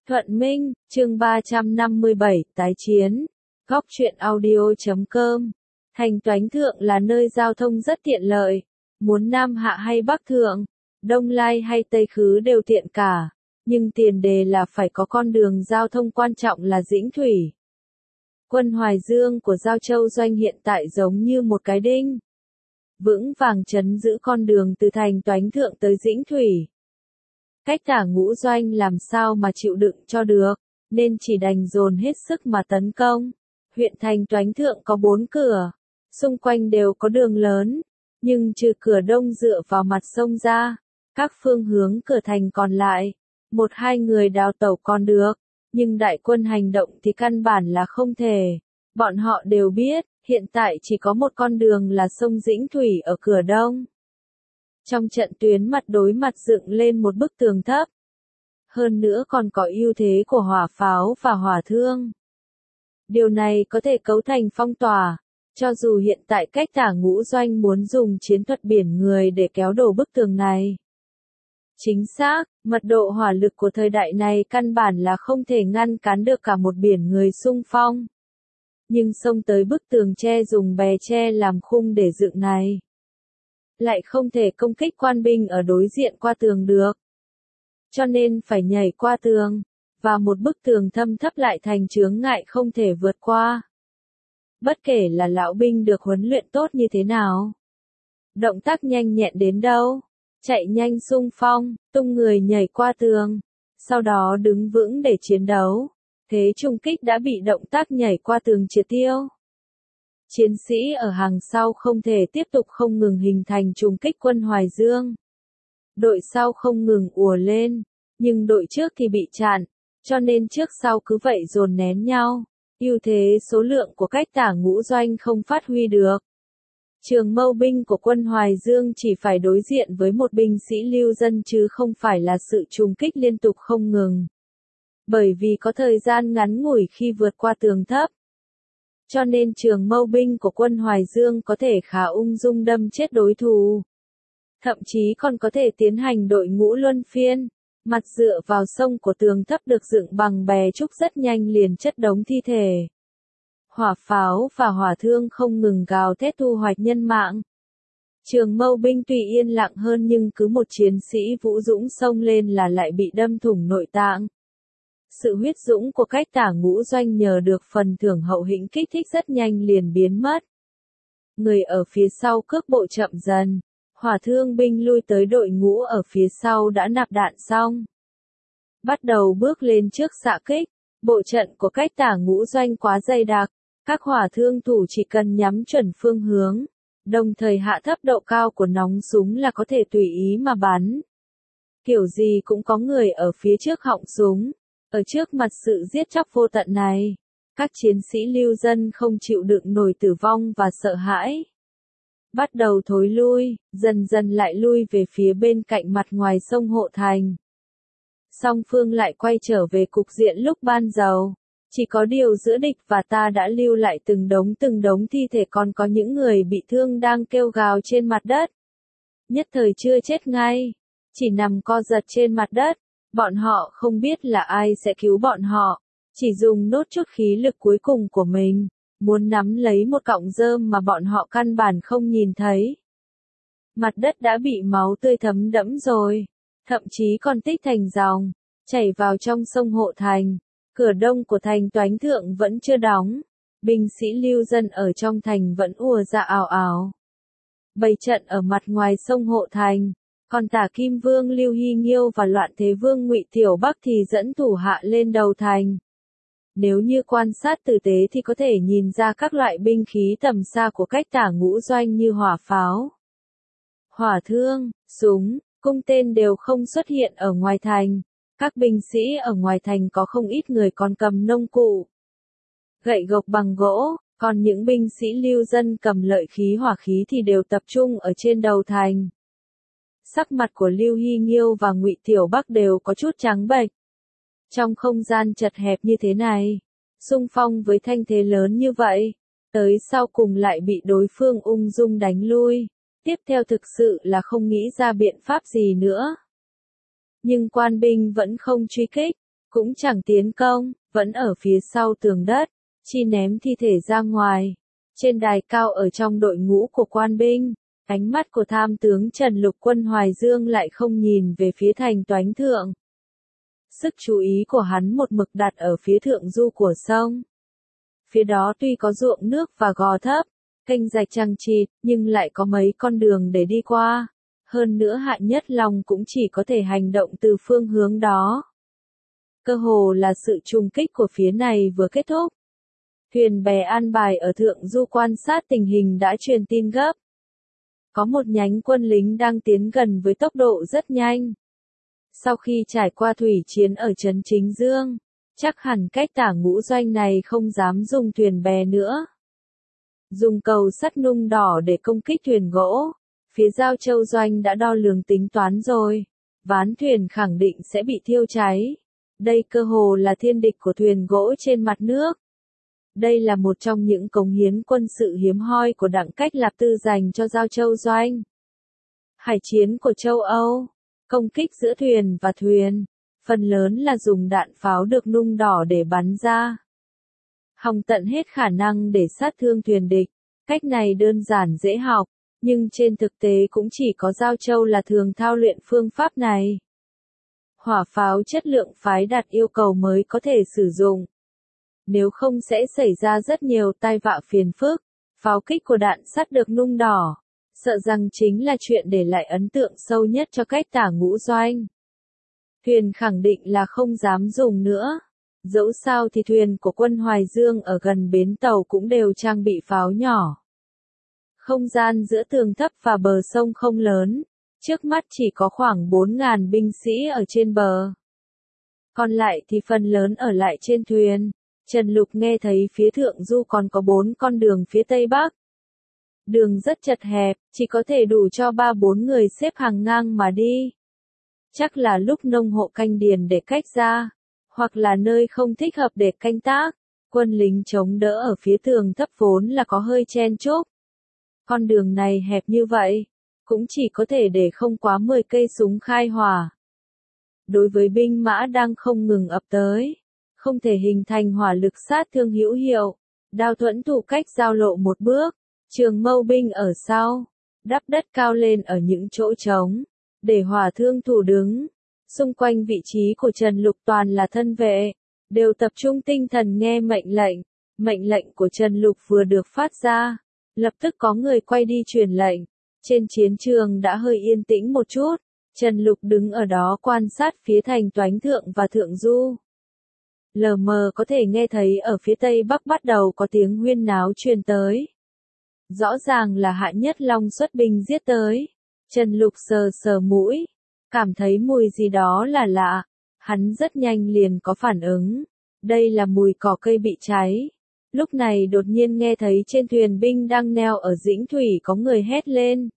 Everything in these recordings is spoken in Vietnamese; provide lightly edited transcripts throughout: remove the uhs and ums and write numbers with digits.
Thuận Minh, chương 357, tái chiến. Góc truyện audio.com. Thành Toánh Thượng là nơi giao thông rất tiện lợi. Muốn Nam Hạ hay Bắc Thượng, Đông Lai hay Tây Khứ đều tiện cả. Nhưng tiền đề là phải có con đường giao thông quan trọng là Dĩnh Thủy. Quân Hoài Dương của Giao Châu Doanh hiện tại giống như một cái đinh vững vàng trấn giữ con đường từ thành Toánh Thượng tới Dĩnh Thủy. Cách Tả Ngũ Doanh làm sao mà chịu đựng cho được, nên chỉ đành dồn hết sức mà tấn công. Huyện thành Toánh Thượng có 4 cửa, xung quanh đều có đường lớn, nhưng trừ cửa đông dựa vào mặt sông ra, các phương hướng cửa thành còn lại, 1-2 người đào tẩu còn được, nhưng đại quân hành động thì căn bản là không thể. Bọn họ đều biết, hiện tại chỉ có một con đường là sông Dĩnh Thủy ở cửa đông. Trong trận tuyến mặt đối mặt dựng lên một bức tường thấp. Hơn nữa còn có ưu thế của hỏa pháo và hỏa thương. Điều này có thể cấu thành phong tỏa, cho dù hiện tại cách Tả Ngũ Doanh muốn dùng chiến thuật biển người để kéo đổ bức tường này. Chính xác, mật độ hỏa lực của thời đại này căn bản là không thể ngăn cản được cả một biển người xung phong. Nhưng xông tới bức tường tre dùng bè tre làm khung để dựng này, lại không thể công kích quan binh ở đối diện qua tường được. Cho nên phải nhảy qua tường, và một bức tường thâm thấp lại thành chướng ngại không thể vượt qua. Bất kể là lão binh được huấn luyện tốt như thế nào, động tác nhanh nhẹn đến đâu, chạy nhanh xung phong, tung người nhảy qua tường, sau đó đứng vững để chiến đấu, thế trung kích đã bị động tác nhảy qua tường triệt tiêu. Chiến sĩ ở hàng sau không thể tiếp tục không ngừng hình thành trùng kích quân Hoài Dương. Đội sau không ngừng ùa lên, nhưng đội trước thì bị chặn, cho nên trước sau cứ vậy dồn nén nhau. Ưu thế số lượng của cách Tả Ngũ Doanh không phát huy được. Trường mâu binh của quân Hoài Dương chỉ phải đối diện với một binh sĩ lưu dân chứ không phải là sự trùng kích liên tục không ngừng. Bởi vì có thời gian ngắn ngủi khi vượt qua tường thấp, cho nên trường mâu binh của quân Hoài Dương có thể khá ung dung đâm chết đối thủ. Thậm chí còn có thể tiến hành đội ngũ luân phiên, mặt dựa vào sông của tường thấp được dựng bằng bè trúc rất nhanh liền chất đống thi thể. Hỏa pháo và hỏa thương không ngừng gào thét thu hoạch nhân mạng. Trường mâu binh tuy yên lặng hơn nhưng cứ một chiến sĩ vũ dũng xông lên là lại bị đâm thủng nội tạng. Sự huyết dũng của cách Tả Ngũ Doanh nhờ được phần thưởng hậu hĩnh kích thích rất nhanh liền biến mất. Người ở phía sau cước bộ chậm dần, hỏa thương binh lui tới đội ngũ ở phía sau đã nạp đạn xong. Bắt đầu bước lên trước xạ kích, bộ trận của cách Tả Ngũ Doanh quá dày đặc, các hỏa thương thủ chỉ cần nhắm chuẩn phương hướng, đồng thời hạ thấp độ cao của nòng súng là có thể tùy ý mà bắn. Kiểu gì cũng có người ở phía trước họng súng. Ở trước mặt sự giết chóc vô tận này, các chiến sĩ lưu dân không chịu đựng nổi tử vong và sợ hãi. Bắt đầu thối lui, dần dần lại lui về phía bên cạnh mặt ngoài sông Hộ Thành. Song phương lại quay trở về cục diện lúc ban đầu. Chỉ có điều giữa địch và ta đã lưu lại từng đống thi thể, còn có những người bị thương đang kêu gào trên mặt đất. Nhất thời chưa chết ngay, chỉ nằm co giật trên mặt đất. Bọn họ không biết là ai sẽ cứu bọn họ, chỉ dùng nốt chút khí lực cuối cùng của mình, muốn nắm lấy một cọng rơm mà bọn họ căn bản không nhìn thấy. Mặt đất đã bị máu tươi thấm đẫm rồi, thậm chí còn tích thành dòng, chảy vào trong sông Hộ Thành. Cửa đông của thành Toánh Thượng vẫn chưa đóng, binh sĩ lưu dân ở trong thành vẫn ùa ra ào ào. Bày trận ở mặt ngoài sông Hộ Thành. Còn Tả Kim Vương Lưu Hy Nghiêu và Loạn Thế Vương Ngụy Tiểu Bắc thì dẫn thủ hạ lên đầu thành. Nếu như quan sát tử tế thì có thể nhìn ra các loại binh khí tầm xa của cách Tả Ngũ Doanh như hỏa pháo, hỏa thương, súng, cung tên đều không xuất hiện ở ngoài thành. Các binh sĩ ở ngoài thành có không ít người còn cầm nông cụ, gậy gộc bằng gỗ, còn những binh sĩ lưu dân cầm lợi khí hỏa khí thì đều tập trung ở trên đầu thành. Sắc mặt của Lưu Hy Nghiêu và Ngụy Tiểu Bắc đều có chút trắng bệch. Trong không gian chật hẹp như thế này, xung phong với thanh thế lớn như vậy, tới sau cùng lại bị đối phương ung dung đánh lui. Tiếp theo thực sự là không nghĩ ra biện pháp gì nữa. Nhưng quan binh vẫn không truy kích, cũng chẳng tiến công, vẫn ở phía sau tường đất, chỉ ném thi thể ra ngoài. Trên đài cao ở trong đội ngũ của quan binh, ánh mắt của tham tướng Trần Lục Quân Hoài Dương lại không nhìn về phía thành Toánh Thượng. Sức chú ý của hắn một mực đặt ở phía thượng du của sông. Phía đó tuy có ruộng nước và gò thấp, kênh rạch chằng chịt, nhưng lại có mấy con đường để đi qua. Hơn nữa Hạ Nhất Long cũng chỉ có thể hành động từ phương hướng đó. Cơ hồ là sự trùng kích của phía này vừa kết thúc. Thuyền bè an bài ở thượng du quan sát tình hình đã truyền tin gấp. Có một nhánh quân lính đang tiến gần với tốc độ rất nhanh. Sau khi trải qua thủy chiến ở trấn Chính Dương, chắc hẳn cách Tả Ngũ Doanh này không dám dùng thuyền bè nữa. Dùng cầu sắt nung đỏ để công kích thuyền gỗ, phía Giao Châu Doanh đã đo lường tính toán rồi, ván thuyền khẳng định sẽ bị thiêu cháy. Đây cơ hồ là thiên địch của thuyền gỗ trên mặt nước. Đây là một trong những cống hiến quân sự hiếm hoi của Đặng Cách Lạp Tư dành cho Giao Châu Doanh. Hải chiến của châu Âu, công kích giữa thuyền và thuyền, phần lớn là dùng đạn pháo được nung đỏ để bắn ra. Hòng tận hết khả năng để sát thương thuyền địch, cách này đơn giản dễ học, nhưng trên thực tế cũng chỉ có Giao Châu là thường thao luyện phương pháp này. Hỏa pháo chất lượng phái đạt yêu cầu mới có thể sử dụng. Nếu không sẽ xảy ra rất nhiều tai vạ phiền phức. Pháo kích của đạn sắt được nung đỏ, sợ rằng chính là chuyện để lại ấn tượng sâu nhất cho cách Tả Ngũ Doanh. Thuyền khẳng định là không dám dùng nữa. Dẫu sao thì thuyền của quân Hoài Dương ở gần bến tàu cũng đều trang bị pháo nhỏ. Không gian giữa tường thấp và bờ sông không lớn, trước mắt chỉ có khoảng 4.000 binh sĩ ở trên bờ. Còn lại thì phần lớn ở lại trên thuyền. Trần Lục nghe thấy phía thượng du còn có 4 con đường phía tây bắc. Đường rất chật hẹp, chỉ có thể đủ cho 3-4 người xếp hàng ngang mà đi. Chắc là lúc nông hộ canh điền để cách ra, hoặc là nơi không thích hợp để canh tác. Quân lính chống đỡ ở phía tường thấp vốn là có hơi chen chúc. Con đường này hẹp như vậy, cũng chỉ có thể để không quá 10 cây súng khai hỏa. Đối với binh mã đang không ngừng ập tới, không thể hình thành hỏa lực sát thương hữu hiệu. Đao Thuẫn thủ cách giao lộ một bước, Trường Mâu binh ở sau, đắp đất cao lên ở những chỗ trống, để hỏa thương thủ đứng. Xung quanh vị trí của Trần Lục toàn là thân vệ, đều tập trung tinh thần nghe mệnh lệnh. Mệnh lệnh của Trần Lục vừa được phát ra, lập tức có người quay đi truyền lệnh. Trên chiến trường đã hơi yên tĩnh một chút, Trần Lục đứng ở đó quan sát phía thành Toánh Thượng và Thượng Du. Lờ mờ có thể nghe thấy ở phía tây bắc bắt đầu có tiếng huyên náo truyền tới. Rõ ràng là Hạ Nhất Long xuất binh giết tới. Trần Lục sờ sờ mũi, cảm thấy mùi gì đó là lạ. Hắn rất nhanh liền có phản ứng. Đây là mùi cỏ cây bị cháy. Lúc này đột nhiên nghe thấy trên thuyền binh đang neo ở Dĩnh Thủy có người hét lên.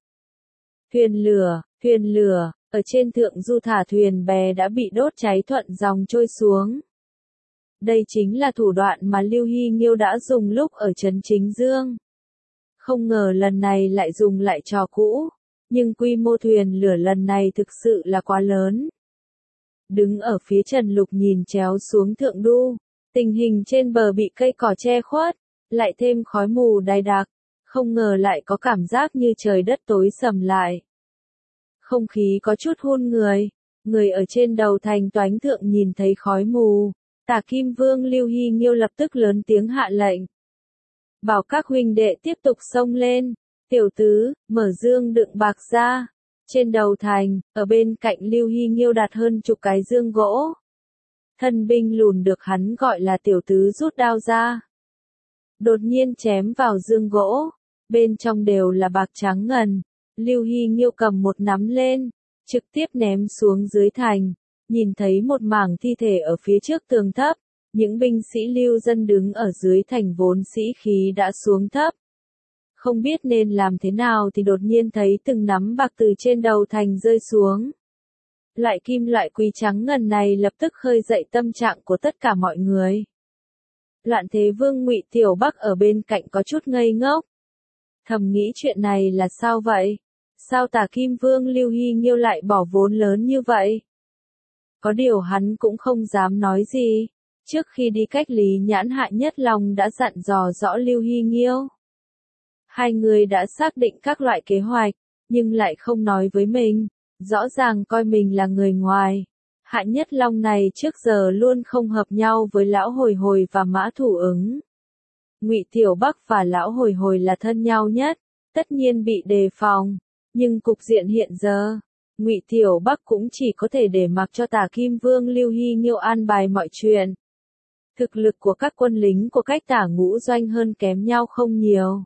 Thuyền lửa, ở trên thượng du thả thuyền bè đã bị đốt cháy thuận dòng trôi xuống. Đây chính là thủ đoạn mà Lưu Hy Nghiêu đã dùng lúc ở trấn Chính Dương. Không ngờ lần này lại dùng lại trò cũ, nhưng quy mô thuyền lửa lần này thực sự là quá lớn. Đứng ở phía Trần Lục nhìn chéo xuống thượng du, tình hình trên bờ bị cây cỏ che khuất, lại thêm khói mù dày đặc, không ngờ lại có cảm giác như trời đất tối sầm lại. Không khí có chút hun người ở trên đầu thành Toánh Thượng nhìn thấy khói mù. Tả Kim Vương Lưu Hy Nghiêu lập tức lớn tiếng hạ lệnh. Bảo các huynh đệ tiếp tục xông lên. Tiểu tứ, mở dương đựng bạc ra. Trên đầu thành, ở bên cạnh Lưu Hy Nghiêu đặt hơn chục cái dương gỗ. Thân binh lùn được hắn gọi là tiểu tứ rút đao ra. Đột nhiên chém vào dương gỗ. Bên trong đều là bạc trắng ngần. Lưu Hy Nghiêu cầm một nắm lên, trực tiếp ném xuống dưới thành. Nhìn thấy một mảng thi thể ở phía trước tường thấp, những binh sĩ lưu dân đứng ở dưới thành vốn sĩ khí đã xuống thấp. Không biết nên làm thế nào thì đột nhiên thấy từng nắm bạc từ trên đầu thành rơi xuống. Loại kim loại quý trắng ngần này lập tức khơi dậy tâm trạng của tất cả mọi người. Loạn Thế Vương Ngụy Tiểu Bắc ở bên cạnh có chút ngây ngốc. Thầm nghĩ chuyện này là sao vậy? Sao Tả Kim Vương Lưu Hy Nghiêu lại bỏ vốn lớn như vậy? Có điều hắn cũng không dám nói gì. Trước khi đi cách Lý Nhãn Hạ Nhất Long đã dặn dò rõ Lưu Hy Nghiêu. Hai người đã xác định các loại kế hoạch, nhưng lại không nói với mình, rõ ràng coi mình là người ngoài. Hạ Nhất Long này trước giờ luôn không hợp nhau với Lão Hồi Hồi và Mã Thủ Ứng. Ngụy Tiểu Bắc và Lão Hồi Hồi là thân nhau nhất, tất nhiên bị đề phòng, nhưng cục diện hiện giờ, Ngụy Tiểu Bắc cũng chỉ có thể để mặc cho Tả Kim Vương Lưu Hy Nghiêu an bài mọi chuyện. Thực lực của các quân lính của cách Tả ngũ doanh hơn kém nhau không nhiều.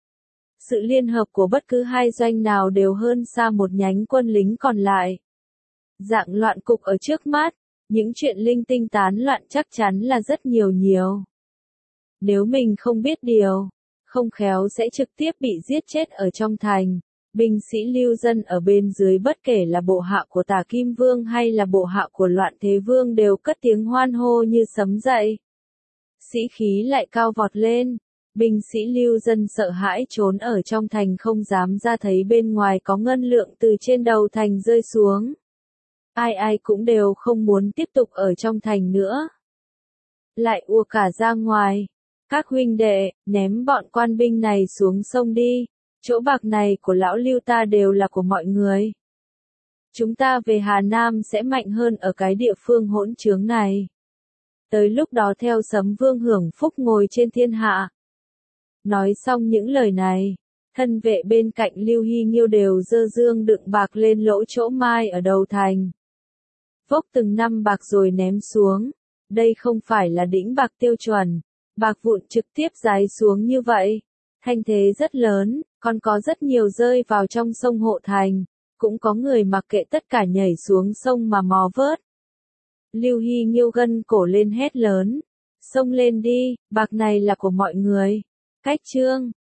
Sự liên hợp của bất cứ hai doanh nào đều hơn xa một nhánh quân lính còn lại. Dạng loạn cục ở trước mắt, những chuyện linh tinh tán loạn chắc chắn là rất nhiều. Nếu mình không biết điều, không khéo sẽ trực tiếp bị giết chết ở trong thành. Binh sĩ lưu dân ở bên dưới bất kể là bộ hạ của Tả Kim Vương hay là bộ hạ của Loạn Thế Vương đều cất tiếng hoan hô như sấm dậy. Sĩ khí lại cao vọt lên. Binh sĩ lưu dân sợ hãi trốn ở trong thành không dám ra thấy bên ngoài có ngân lượng từ trên đầu thành rơi xuống. Ai cũng đều không muốn tiếp tục ở trong thành nữa. Lại ùa cả ra ngoài. Các huynh đệ, ném bọn quan binh này xuống sông đi. Chỗ bạc này của lão Lưu ta đều là của mọi người. Chúng ta về Hà Nam sẽ mạnh hơn ở cái địa phương hỗn trướng này. Tới lúc đó theo Sấm Vương hưởng phúc ngồi trên thiên hạ. Nói xong những lời này, thân vệ bên cạnh Lưu Hy Nghiêu đều giơ dương đựng bạc lên lỗ chỗ mai ở đầu thành. Vốc từng năm bạc rồi ném xuống. Đây không phải là đĩnh bạc tiêu chuẩn, bạc vụn trực tiếp rái xuống như vậy. Thanh thế rất lớn, còn có rất nhiều rơi vào trong sông Hộ Thành, cũng có người mặc kệ tất cả nhảy xuống sông mà mò vớt. Lưu Hy Nghiêu gân cổ lên hét lớn, xông lên đi, bạc này là của mọi người. Cách chương